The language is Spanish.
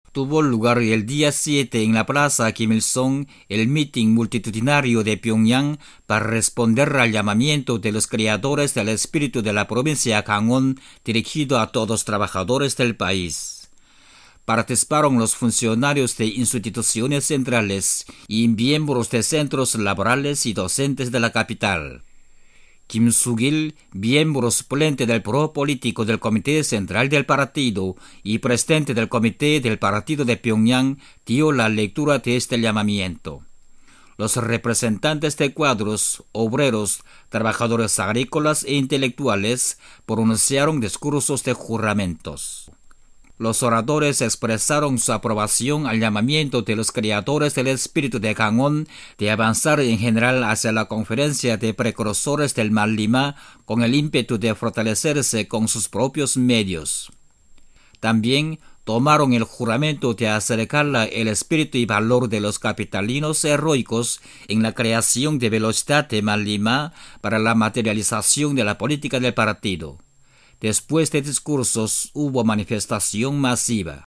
Tuvo lugar el día 7 en la Plaza Kim Il-sung el mitin multitudinario de Pyongyang para responder al llamamiento de los creadores del espíritu de la provincia Gangwon dirigido a todos los trabajadores del país. Participaron los funcionarios de instituciones centrales y miembros de centros laborales y docentes de la capital. Kim Soo-gil, miembro suplente del Pro Político del Comité Central del Partido y presidente del Comité del Partido de Pyongyang, dio la lectura de este llamamiento. Los representantes de cuadros, obreros, trabajadores agrícolas e intelectuales pronunciaron discursos de juramentos. Los oradores expresaron su aprobación al llamamiento de los creadores del espíritu de Gangwon de avanzar en general hacia la conferencia de precursores del Manlima con el ímpetu de fortalecerse con sus propios medios. También tomaron el juramento de acercar el espíritu y valor de los capitalinos heroicos en la creación de velocidad de Manlima para la materialización de la política del partido. Después de discursos hubo manifestación masiva.